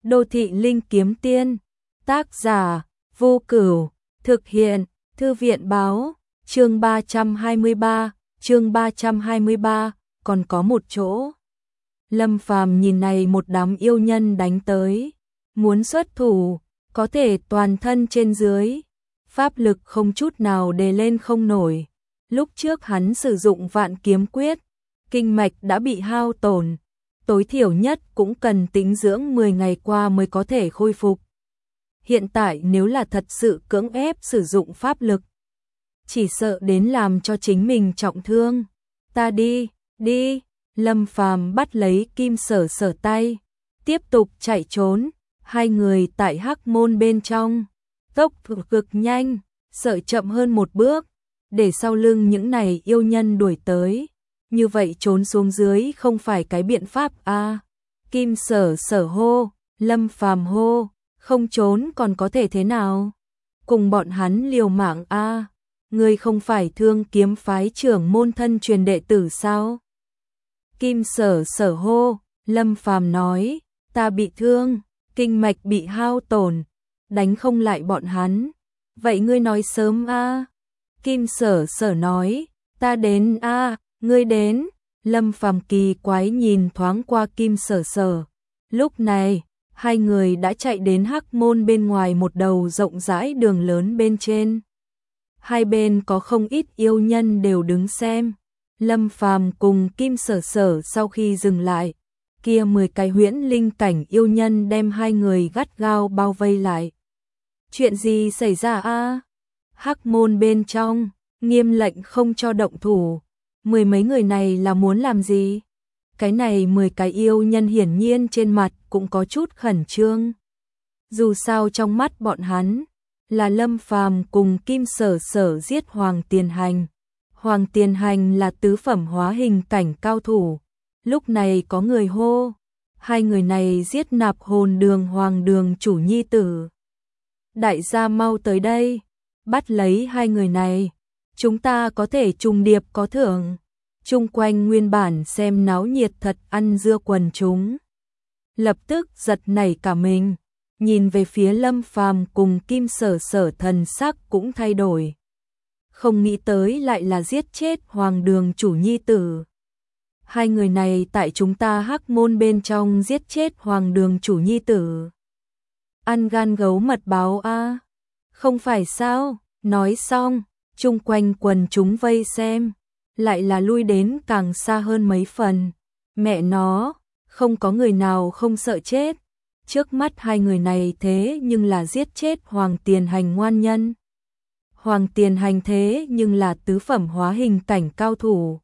Đô thị linh kiếm tiên, tác giả, Vô Cửu, thực hiện, Thư viện báo, chương 323, còn có một chỗ. Lâm Phàm nhìn này một đám yêu nhân đánh tới, muốn xuất thủ, có thể toàn thân trên dưới, pháp lực không chút nào đề lên không nổi. Lúc trước hắn sử dụng vạn kiếm quyết, kinh mạch đã bị hao tổn, tối thiểu nhất cũng cần tĩnh dưỡng 10 ngày qua mới có thể khôi phục. Hiện tại nếu là thật sự cưỡng ép sử dụng pháp lực, chỉ sợ đến làm cho chính mình trọng thương. Ta đi, đi, Lâm Phàm bắt lấy Kim Sở Sở tay, tiếp tục chạy trốn, hai người tại hắc môn bên trong, tốc độ cực nhanh, sợ chậm hơn một bước, để sau lưng những này yêu nhân đuổi tới. Như vậy trốn xuống dưới không phải cái biện pháp a. Kim Sở Sở hô, Lâm Phàm hô, không trốn còn có thể thế nào? Cùng bọn hắn liều mạng a. Ngươi không phải Thương Kiếm phái trưởng môn thân truyền đệ tử sao? Kim Sở Sở hô, Lâm Phàm nói, ta bị thương, kinh mạch bị hao tổn, đánh không lại bọn hắn. Vậy ngươi nói sớm a. Kim Sở Sở nói, ta đến a. Ngươi đến. Lâm Phàm kỳ quái nhìn thoáng qua Kim Sở Sở. Lúc này, hai người đã chạy đến hắc môn bên ngoài một đầu rộng rãi đường lớn bên trên. Hai bên có không ít yêu nhân đều đứng xem. Lâm Phàm cùng Kim Sở Sở sau khi dừng lại, kia 10 cái huyễn linh cảnh yêu nhân đem hai người gắt gao bao vây lại. Chuyện gì xảy ra a? Hắc môn bên trong, nghiêm lệnh không cho động thủ. Mười mấy người này là muốn làm gì? Cái này 10 cái yêu nhân hiển nhiên trên mặt cũng có chút khẩn trương. Dù sao trong mắt bọn hắn, là Lâm Phàm cùng Kim Sở Sở giết Hoàng Tiền Hành. Hoàng Tiền Hành là tứ phẩm hóa hình cảnh cao thủ. Lúc này có người hô, hai người này giết Nạp Hồn Đường Hoàng Đường chủ nhi tử. Đại gia mau tới đây, bắt lấy hai người này. Chúng ta có thể trùng điệp có thưởng. Chung quanh nguyên bản xem náo nhiệt thật ăn dưa quần chúng. Lập tức giật nảy cả mình, nhìn về phía Lâm Phàm cùng Kim Sở Sở thần sắc cũng thay đổi. Không nghĩ tới lại là giết chết Hoàng Đường chủ nhi tử. Hai người này tại chúng ta hắc môn bên trong giết chết Hoàng Đường chủ nhi tử. Ăn gan gấu mật báo a. Không phải sao? Nói xong, chung quanh quần chúng vây xem, lại là lui đến càng xa hơn mấy phần. Mẹ nó, không có người nào không sợ chết. Trước mắt hai người này thế nhưng là giết chết Hoàng Tiền Hành ngoan nhân. Hoàng Tiền Hành thế nhưng là tứ phẩm hóa hình cảnh cao thủ.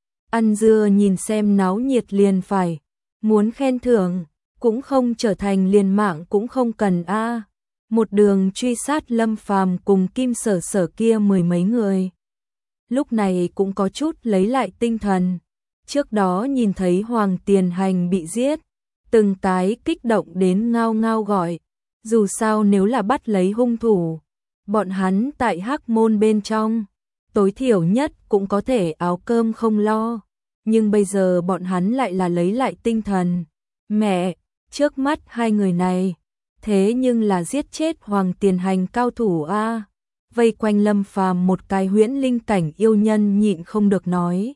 Ăn dưa nhìn xem náo nhiệt liền phải, muốn khen thưởng, cũng không trở thành liền mạng cũng không cần a. Một đường truy sát Lâm Phàm cùng Kim Sở Sở kia mười mấy người. Lúc này cũng có chút lấy lại tinh thần. Trước đó nhìn thấy Hoàng Tiền Hành bị giết, từng cái kích động đến ngao ngao gọi. Dù sao nếu là bắt lấy hung thủ, bọn hắn tại hắc môn bên trong, tối thiểu nhất cũng có thể áo cơm không lo. Nhưng bây giờ bọn hắn lại là lấy lại tinh thần. Mẹ, trước mắt hai người này, thế nhưng là giết chết Hoàng Tiền Hành cao thủ a. Vây quanh Lâm Phàm một cái huyễn linh cảnh yêu nhân nhịn không được nói.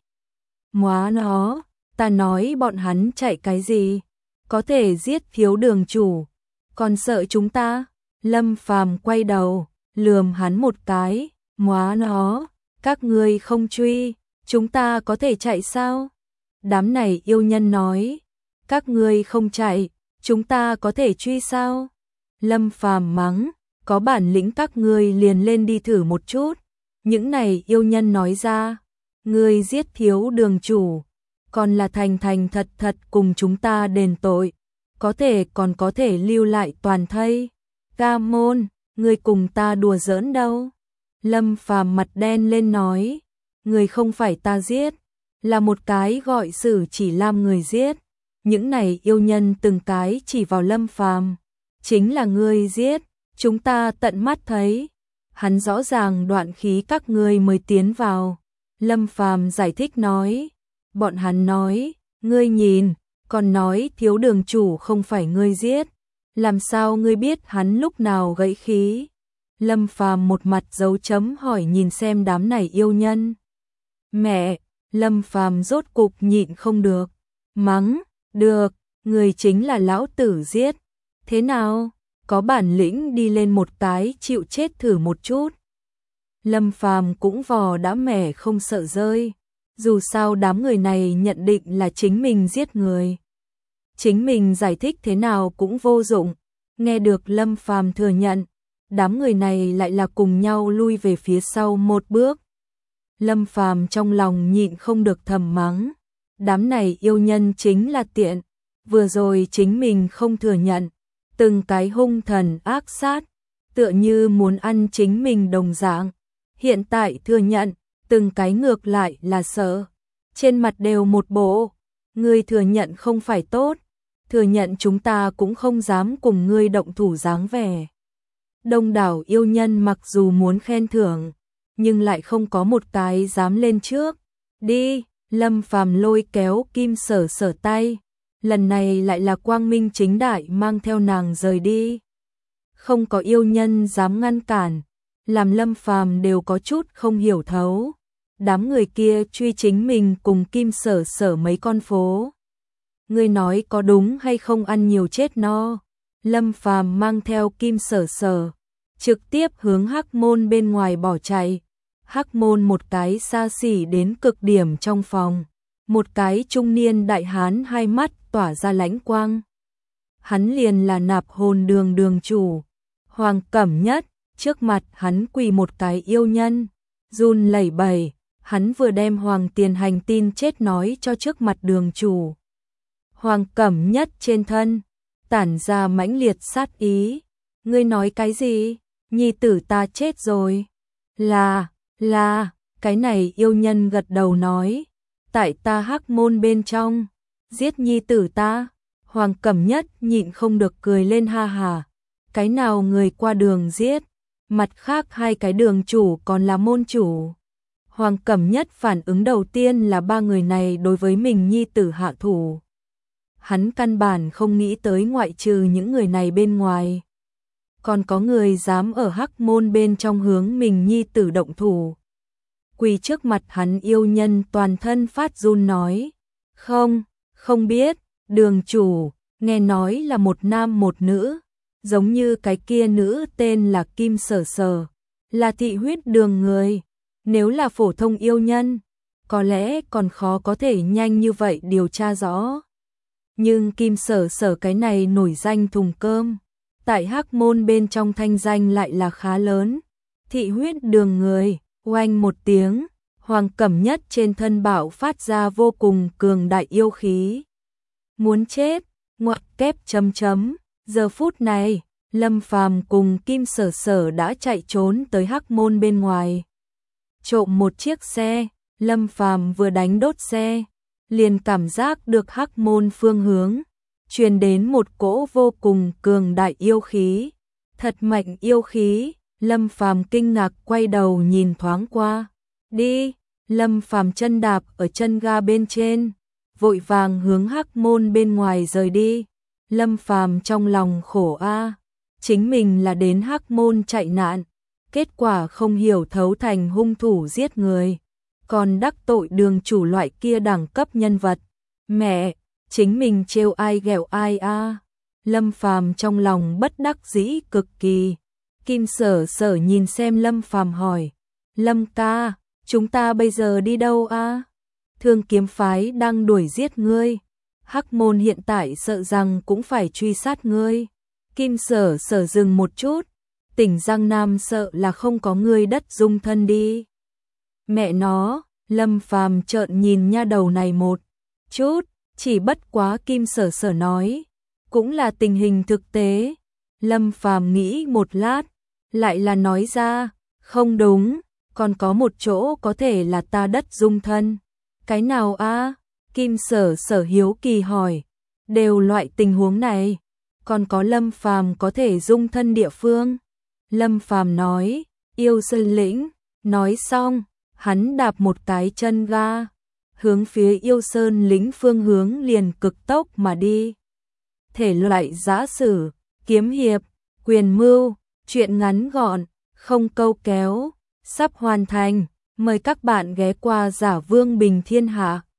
Móa nó, ta nói bọn hắn chạy cái gì? Có thể giết Thiếu Đường chủ, còn sợ chúng ta? Lâm Phàm quay đầu, lườm hắn một cái. Móa nó, các ngươi không truy, chúng ta có thể chạy sao? Đám này yêu nhân nói, các ngươi không chạy, chúng ta có thể truy sao? Lâm Phàm mắng, có bản lĩnh các ngươi liền lên đi thử một chút. Những này yêu nhân nói ra, ngươi giết Thiếu Đường chủ, còn là thành thành thật thật cùng chúng ta đền tội, có thể còn có thể lưu lại toàn thây. Ca môn, ngươi cùng ta đùa giỡn đâu? Lâm Phàm mặt đen lên nói, người không phải ta giết, là một cái gọi Sử Chỉ Lam người giết. Những này yêu nhân từng cái chỉ vào Lâm Phàm, chính là ngươi giết, chúng ta tận mắt thấy. Hắn rõ ràng đoạn khí các ngươi mới tiến vào. Lâm Phàm giải thích nói, bọn hắn nói, ngươi nhìn, còn nói Thiếu Đường chủ không phải ngươi giết. Làm sao ngươi biết hắn lúc nào gãy khí? Lâm Phàm một mặt dấu chấm hỏi nhìn xem đám này yêu nhân. Mẹ, Lâm Phàm rốt cục nhịn không được, mắng, được, người chính là lão tử giết. Thế nào, có bản lĩnh đi lên một cái chịu chết thử một chút. Lâm Phàm cũng vò đã mẻ không sợ rơi, dù sao đám người này nhận định là chính mình giết người. Chính mình giải thích thế nào cũng vô dụng, nghe được Lâm Phàm thừa nhận, đám người này lại là cùng nhau lui về phía sau một bước. Lâm Phàm trong lòng nhịn không được thầm mắng, đám này yêu nhân chính là tiện, vừa rồi chính mình không thừa nhận, từng cái hung thần ác sát, tựa như muốn ăn chính mình đồng dạng. Hiện tại thừa nhận, từng cái ngược lại là sợ, trên mặt đều một bộ, ngươi thừa nhận không phải tốt, thừa nhận chúng ta cũng không dám cùng ngươi động thủ dáng vẻ. Đông đảo yêu nhân mặc dù muốn khen thưởng, nhưng lại không có một cái dám lên trước. Đi, Lâm Phàm lôi kéo Kim Sở Sở tay, lần này lại là quang minh chính đại mang theo nàng rời đi. Không có yêu nhân dám ngăn cản, làm Lâm Phàm đều có chút không hiểu thấu. Đám người kia truy chính mình cùng Kim Sở Sở mấy con phố. Ngươi nói có đúng hay không ăn nhiều chết no? Lâm Phàm mang theo Kim Sở Sở, trực tiếp hướng Hắc Môn bên ngoài bỏ chạy. Hắc Môn một cái xa xỉ đến cực điểm trong phòng, một cái trung niên đại hán hai mắt tỏa ra lãnh quang. Hắn liền là Nạp Hồn Đường đường chủ, Hoàng Cẩm Nhất, trước mặt hắn quỳ một cái yêu nhân, run lẩy bẩy, hắn vừa đem Hoàng Tiền Hành tin chết nói cho trước mặt đường chủ. Hoàng Cẩm Nhất trên thân tản ra mãnh liệt sát ý, ngươi nói cái gì? Nhi tử ta chết rồi. Là, cái này yêu nhân gật đầu nói, tại ta Hắc Môn bên trong, giết nhi tử ta. Hoàng Cẩm Nhất nhịn không được cười lên ha hà, cái nào người qua đường giết, mặt khác hai cái đường chủ còn là môn chủ. Hoàng Cẩm Nhất phản ứng đầu tiên là ba người này đối với mình nhi tử hạ thủ. Hắn căn bản không nghĩ tới ngoại trừ những người này bên ngoài, còn có người dám ở Hắc Môn bên trong hướng mình nhi tử động thủ. Quỳ trước mặt hắn yêu nhân toàn thân phát run nói, không biết, đường chủ, nghe nói là một nam một nữ, giống như cái kia nữ tên là Kim Sở Sở, là thị huyết đường người, nếu là phổ thông yêu nhân, có lẽ còn khó có thể nhanh như vậy điều tra rõ. Nhưng Kim Sở Sở cái này nổi danh thùng cơm, tại Hắc Môn bên trong thanh danh lại là khá lớn. Thị huyết đường người, oanh một tiếng, Hoàng Cẩm Nhất trên thân bạo phát ra vô cùng cường đại yêu khí. Muốn chết, ngoặc kép chấm chấm, giờ phút này, Lâm Phàm cùng Kim Sở Sở đã chạy trốn tới Hắc Môn bên ngoài. Trộm một chiếc xe, Lâm Phàm vừa đánh đốt xe, liền cảm giác được Hắc Môn phương hướng truyền đến một cỗ vô cùng cường đại yêu khí. Thật mạnh yêu khí, Lâm Phàm kinh ngạc quay đầu nhìn thoáng qua. Đi, Lâm Phàm chân đạp ở chân ga bên trên, vội vàng hướng Hắc Môn bên ngoài rời đi. Lâm Phàm trong lòng khổ a, chính mình là đến Hắc Môn chạy nạn, kết quả không hiểu thấu thành hung thủ giết người, còn đắc tội đường chủ loại kia đẳng cấp nhân vật. Mẹ, chính mình trêu ai ghẹo ai a. Lâm Phàm trong lòng bất đắc dĩ cực kỳ. Kim Sở Sở nhìn xem Lâm Phàm hỏi, Lâm ca, chúng ta bây giờ đi đâu a? Thương Kiếm phái đang đuổi giết ngươi, Hắc Môn hiện tại sợ rằng cũng phải truy sát ngươi. Kim Sở Sở dừng một chút, tỉnh Giang Nam sợ là không có ngươi đất dung thân đi. Mẹ nó, Lâm Phàm trợn nhìn nha đầu này một chút, chỉ bất quá Kim Sở Sở nói, cũng là tình hình thực tế. Lâm Phàm nghĩ một lát, lại là nói ra, không đúng, còn có một chỗ có thể là ta đất dung thân. Cái nào a? Kim Sở Sở hiếu kỳ hỏi, đều loại tình huống này, còn có Lâm Phàm có thể dung thân địa phương. Lâm Phàm nói, Yêu Sơn lĩnh. Nói xong, hắn đạp một cái chân ga, hướng phía Yêu Sơn lĩnh phương hướng liền cực tốc mà đi. Thể loại giã sử, kiếm hiệp, quyền mưu, truyện ngắn gọn, không câu kéo, sắp hoàn thành. Mời các bạn ghé qua Giả Vương Bình Thiên Hạ.